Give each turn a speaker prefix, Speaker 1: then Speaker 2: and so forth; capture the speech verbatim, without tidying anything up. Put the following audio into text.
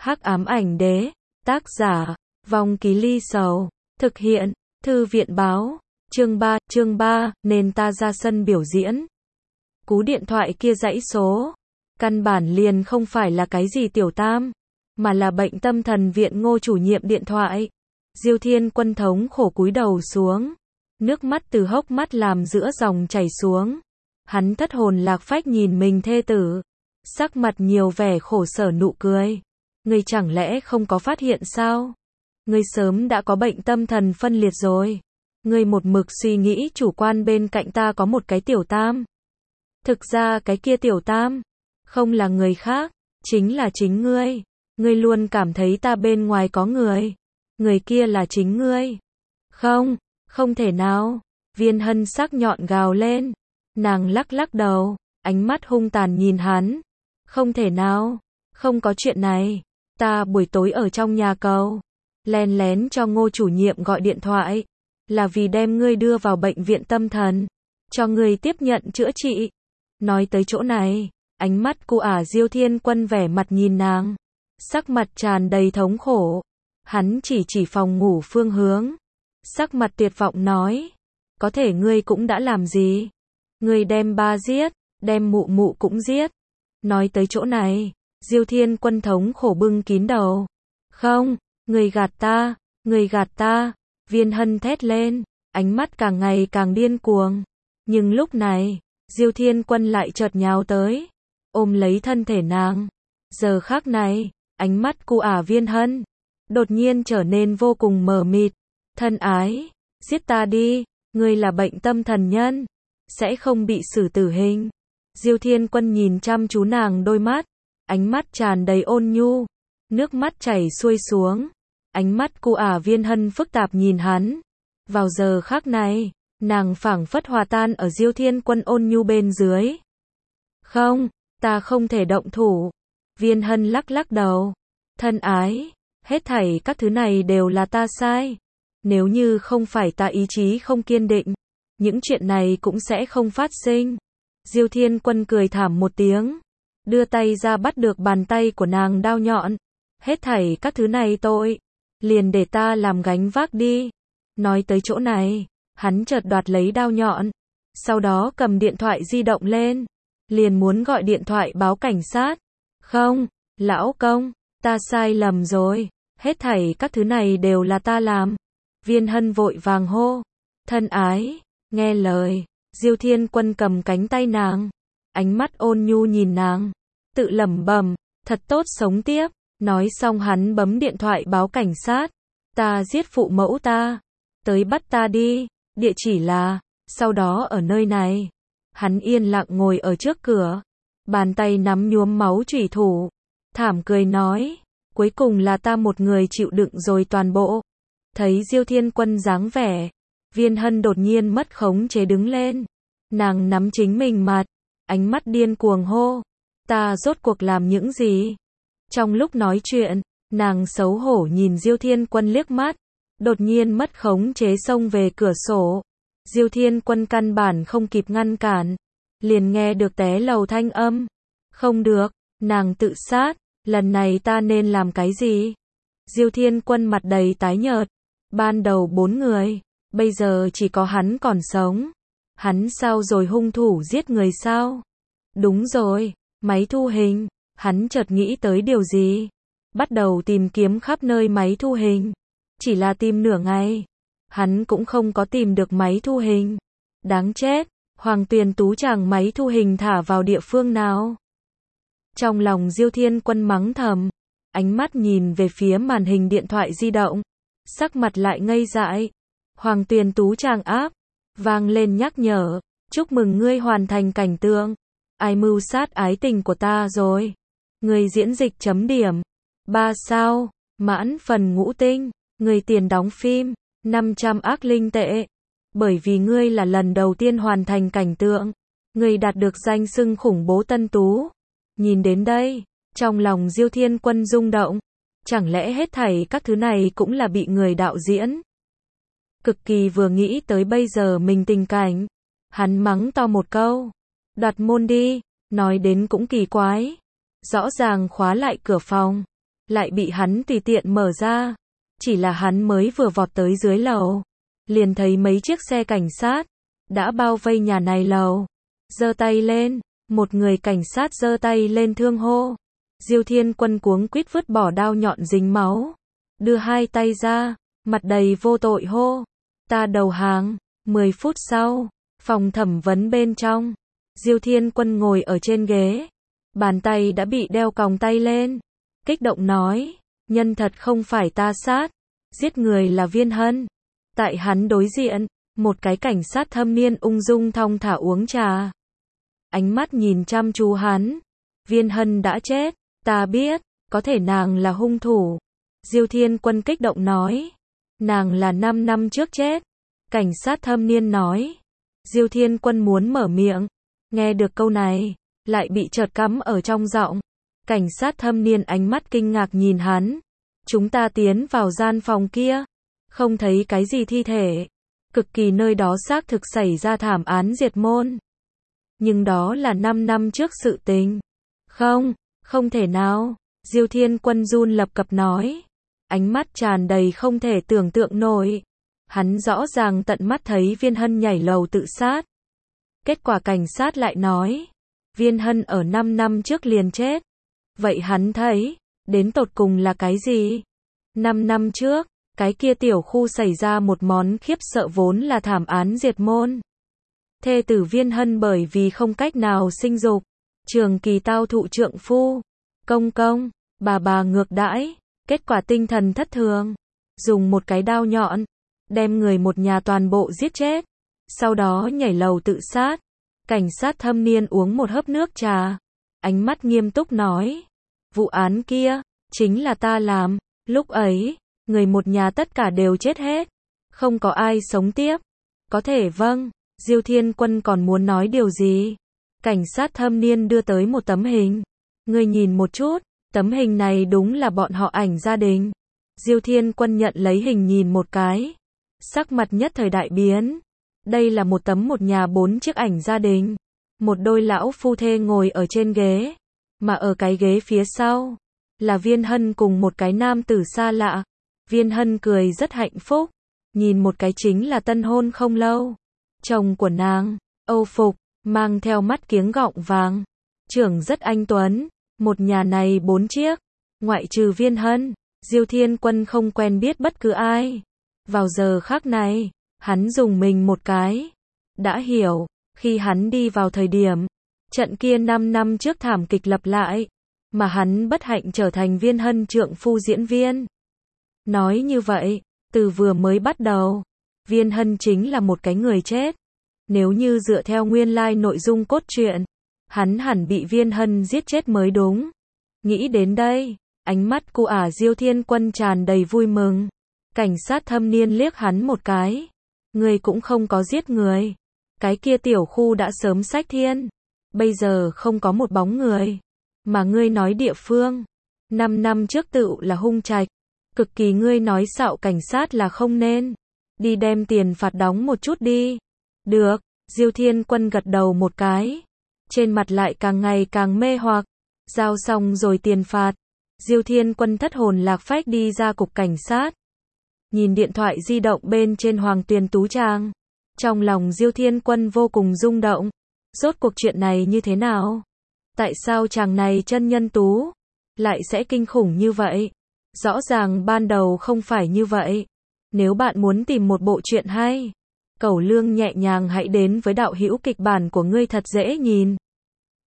Speaker 1: Hắc ám ảnh đế, tác giả, Vong Ký Ly Sầu, thực hiện, Thư viện báo, chương ba, chương ba, nên ta ra sân biểu diễn. Cú điện thoại kia dãy số, căn bản liền không phải là cái gì tiểu tam, mà là bệnh tâm thần viện Ngô chủ nhiệm điện thoại. Diêu Thiên Quân thống khổ cúi đầu xuống, nước mắt từ hốc mắt làm giữa dòng chảy xuống. Hắn thất hồn lạc phách nhìn mình thê tử, sắc mặt nhiều vẻ khổ sở nụ cười. Ngươi chẳng lẽ không có phát hiện sao? Ngươi sớm đã có bệnh tâm thần phân liệt rồi. Ngươi một mực suy nghĩ chủ quan bên cạnh ta có một cái tiểu tam. Thực ra cái kia tiểu tam, không là người khác, chính là chính ngươi. Ngươi luôn cảm thấy ta bên ngoài có người. Người kia là chính ngươi. Không, không thể nào. Viên Hân sắc nhọn gào lên. Nàng lắc lắc đầu, ánh mắt hung tàn nhìn hắn. Không thể nào, không có chuyện này. Ta buổi tối ở trong nhà cầu, len lén cho Ngô chủ nhiệm gọi điện thoại, là vì đem ngươi đưa vào bệnh viện tâm thần, cho ngươi tiếp nhận chữa trị. Nói tới chỗ này, ánh mắt cụ ả Diêu Thiên Quân vẻ mặt nhìn nàng, sắc mặt tràn đầy thống khổ. Hắn chỉ chỉ phòng ngủ phương hướng, sắc mặt tuyệt vọng nói, có thể ngươi cũng đã làm gì? Ngươi đem ba giết, đem mụ mụ cũng giết. Nói tới chỗ này, Diêu Thiên Quân thống khổ bưng kín đầu. Không, ngươi gạt ta, ngươi gạt ta. Viên Hân thét lên, ánh mắt càng ngày càng điên cuồng. Nhưng lúc này, Diêu Thiên Quân lại chợt nhào tới, ôm lấy thân thể nàng. Giờ khắc này, ánh mắt cụ ả Viên Hân đột nhiên trở nên vô cùng mờ mịt. Thân ái, giết ta đi, ngươi là bệnh tâm thần nhân, sẽ không bị xử tử hình. Diêu Thiên Quân nhìn chăm chú nàng đôi mắt, ánh mắt tràn đầy ôn nhu, nước mắt chảy xuôi xuống. Ánh mắt cụ ả Viên Hân phức tạp nhìn hắn. Vào giờ khắc này, nàng phảng phất hòa tan ở Diêu Thiên Quân ôn nhu bên dưới. Không, ta không thể động thủ. Viên Hân lắc lắc đầu. Thân ái, hết thảy các thứ này đều là ta sai. Nếu như không phải ta ý chí không kiên định, những chuyện này cũng sẽ không phát sinh. Diêu Thiên Quân cười thảm một tiếng, đưa tay ra bắt được bàn tay của nàng đao nhọn. Hết thảy các thứ này tội, liền để ta làm gánh vác đi. Nói tới chỗ này, hắn chợt đoạt lấy đao nhọn, sau đó cầm điện thoại di động lên, liền muốn gọi điện thoại báo cảnh sát. Không, lão công, ta sai lầm rồi, hết thảy các thứ này đều là ta làm. Viên Hân vội vàng hô, thân ái, nghe lời. Diêu Thiên Quân cầm cánh tay nàng, ánh mắt ôn nhu nhìn nàng, tự lẩm bẩm, thật tốt sống tiếp. Nói xong hắn bấm điện thoại báo cảnh sát. Ta giết phụ mẫu ta, tới bắt ta đi, địa chỉ là, sau đó ở nơi này. Hắn yên lặng ngồi ở trước cửa, bàn tay nắm nhuốm máu chủy thủ, thảm cười nói, cuối cùng là ta một người chịu đựng rồi toàn bộ. Thấy Diêu Thiên Quân dáng vẻ, Viên Hân đột nhiên mất khống chế đứng lên, nàng nắm chính mình mặt, ánh mắt điên cuồng hô, ta rốt cuộc làm những gì? Trong lúc nói chuyện, nàng xấu hổ nhìn Diêu Thiên Quân liếc mắt, đột nhiên mất khống chế xông về cửa sổ. Diêu Thiên Quân căn bản không kịp ngăn cản, liền nghe được té lầu thanh âm. Không được, nàng tự sát, lần này ta nên làm cái gì? Diêu Thiên Quân mặt đầy tái nhợt, ban đầu bốn người, bây giờ chỉ có hắn còn sống. Hắn sao rồi, hung thủ giết người sao? Đúng rồi, máy thu hình. Hắn chợt nghĩ tới điều gì, bắt đầu tìm kiếm khắp nơi máy thu hình. Chỉ là tìm nửa ngày, hắn cũng không có tìm được máy thu hình. Đáng chết, Hoàng Tuyền Tú chàng máy thu hình thả vào địa phương nào? Trong lòng Diêu Thiên Quân mắng thầm, ánh mắt nhìn về phía màn hình điện thoại di động, sắc mặt lại ngây dại. Hoàng Tuyền Tú chàng áp, vang lên nhắc nhở, chúc mừng ngươi hoàn thành cảnh tượng. Ai mưu sát ái tình của ta rồi? Người diễn dịch chấm điểm ba sao, mãn phần ngũ tinh. Người tiền đóng phim năm trăm ác linh tệ. Bởi vì ngươi là lần đầu tiên hoàn thành cảnh tượng, ngươi đạt được danh xưng khủng bố Tân Tú. Nhìn đến đây, trong lòng Diêu Thiên Quân rung động. Chẳng lẽ hết thảy các thứ này cũng là bị người đạo diễn? Cực kỳ vừa nghĩ tới bây giờ mình tình cảnh, hắn mắng to một câu, đoạt môn đi. Nói đến cũng kỳ quái, rõ ràng khóa lại cửa phòng, lại bị hắn tùy tiện mở ra. Chỉ là hắn mới vừa vọt tới dưới lầu, liền thấy mấy chiếc xe cảnh sát đã bao vây nhà này lầu. Giơ tay lên, một người cảnh sát giơ tay lên thương hô. Diêu Thiên Quân cuống quýt vứt bỏ đao nhọn dính máu, đưa hai tay ra, mặt đầy vô tội hô: "Ta đầu hàng." Mười phút sau, phòng thẩm vấn bên trong, Diêu Thiên Quân ngồi ở trên ghế, bàn tay đã bị đeo còng tay lên, kích động nói: "Nhân thật không phải ta sát, giết người là Viên Hân." Tại hắn đối diện, một cái cảnh sát thâm niên ung dung thong thả uống trà. Ánh mắt nhìn chăm chú hắn. "Viên Hân đã chết, ta biết, có thể nàng là hung thủ." Diêu Thiên Quân kích động nói. "Nàng là năm năm trước chết." Cảnh sát thâm niên nói. Diêu Thiên Quân muốn mở miệng, nghe được câu này, lại bị chợt cắm ở trong giọng. Cảnh sát thâm niên ánh mắt kinh ngạc nhìn hắn. "Chúng ta tiến vào gian phòng kia, không thấy cái gì thi thể. Cực kỳ nơi đó xác thực xảy ra thảm án diệt môn. Nhưng đó là năm năm trước sự tình." "Không, không thể nào." Diêu Thiên Quân run lập cập nói. Ánh mắt tràn đầy không thể tưởng tượng nổi. Hắn rõ ràng tận mắt thấy Viên Hân nhảy lầu tự sát. Kết quả cảnh sát lại nói, Viên Hân ở năm năm trước liền chết. Vậy hắn thấy, đến tột cùng là cái gì? Năm năm trước, cái kia tiểu khu xảy ra một món khiếp sợ vốn là thảm án diệt môn. Thê tử Viên Hân bởi vì không cách nào sinh dục, trường kỳ tao thụ trượng phu, công công, bà bà ngược đãi, kết quả tinh thần thất thường, dùng một cái đao nhọn, đem người một nhà toàn bộ giết chết, sau đó nhảy lầu tự sát. Cảnh sát thâm niên uống một hớp nước trà, ánh mắt nghiêm túc nói, vụ án kia, chính là ta làm, lúc ấy, người một nhà tất cả đều chết hết, không có ai sống tiếp. Có thể vâng. Diêu Thiên Quân còn muốn nói điều gì? Cảnh sát thâm niên đưa tới một tấm hình. Ngươi nhìn một chút, tấm hình này đúng là bọn họ ảnh gia đình. Diêu Thiên Quân nhận lấy hình nhìn một cái. Sắc mặt nhất thời đại biến. Đây là một tấm một nhà bốn chiếc ảnh gia đình. Một đôi lão phu thê ngồi ở trên ghế. Mà ở cái ghế phía sau, là Viên Hân cùng một cái nam tử xa lạ. Viên Hân cười rất hạnh phúc. Nhìn một cái chính là tân hôn không lâu. Chồng của nàng, Âu phục, mang theo mắt kiếng gọng vàng. Trưởng rất anh tuấn. Một nhà này bốn chiếc. Ngoại trừ Viên Hân, Diêu Thiên Quân không quen biết bất cứ ai. Vào giờ khắc này, hắn dùng mình một cái. Đã hiểu, khi hắn đi vào thời điểm, trận kia năm năm trước thảm kịch lặp lại, mà hắn bất hạnh trở thành Viên Hân trượng phu diễn viên. Nói như vậy, từ vừa mới bắt đầu, Viên Hân chính là một cái người chết. Nếu như dựa theo nguyên lai nội dung cốt truyện, hắn hẳn bị Viên Hân giết chết mới đúng. Nghĩ đến đây, ánh mắt cụ ả Diêu Thiên Quân tràn đầy vui mừng. Cảnh sát thâm niên liếc hắn một cái. Ngươi cũng không có giết người. Cái kia tiểu khu đã sớm xách thiên. Bây giờ không có một bóng người. Mà ngươi nói địa phương. Năm năm trước tựu là Hung Trạch. Cực kỳ ngươi nói xạo cảnh sát là không nên. Đi đem tiền phạt đóng một chút đi. Được, Diêu Thiên Quân gật đầu một cái. Trên mặt lại càng ngày càng mê hoặc. Giao xong rồi tiền phạt. Diêu Thiên Quân thất hồn lạc phách đi ra cục cảnh sát. Nhìn điện thoại di động bên trên Hoàng Tuyền Tú Trang. Trong lòng Diêu Thiên Quân vô cùng rung động. Rốt cuộc chuyện này như thế nào? Tại sao chàng này chân nhân tú lại sẽ kinh khủng như vậy? Rõ ràng ban đầu không phải như vậy. Nếu bạn muốn tìm một bộ truyện hay, Cẩu Lương nhẹ nhàng hãy đến với đạo hữu kịch bản của ngươi thật dễ nhìn.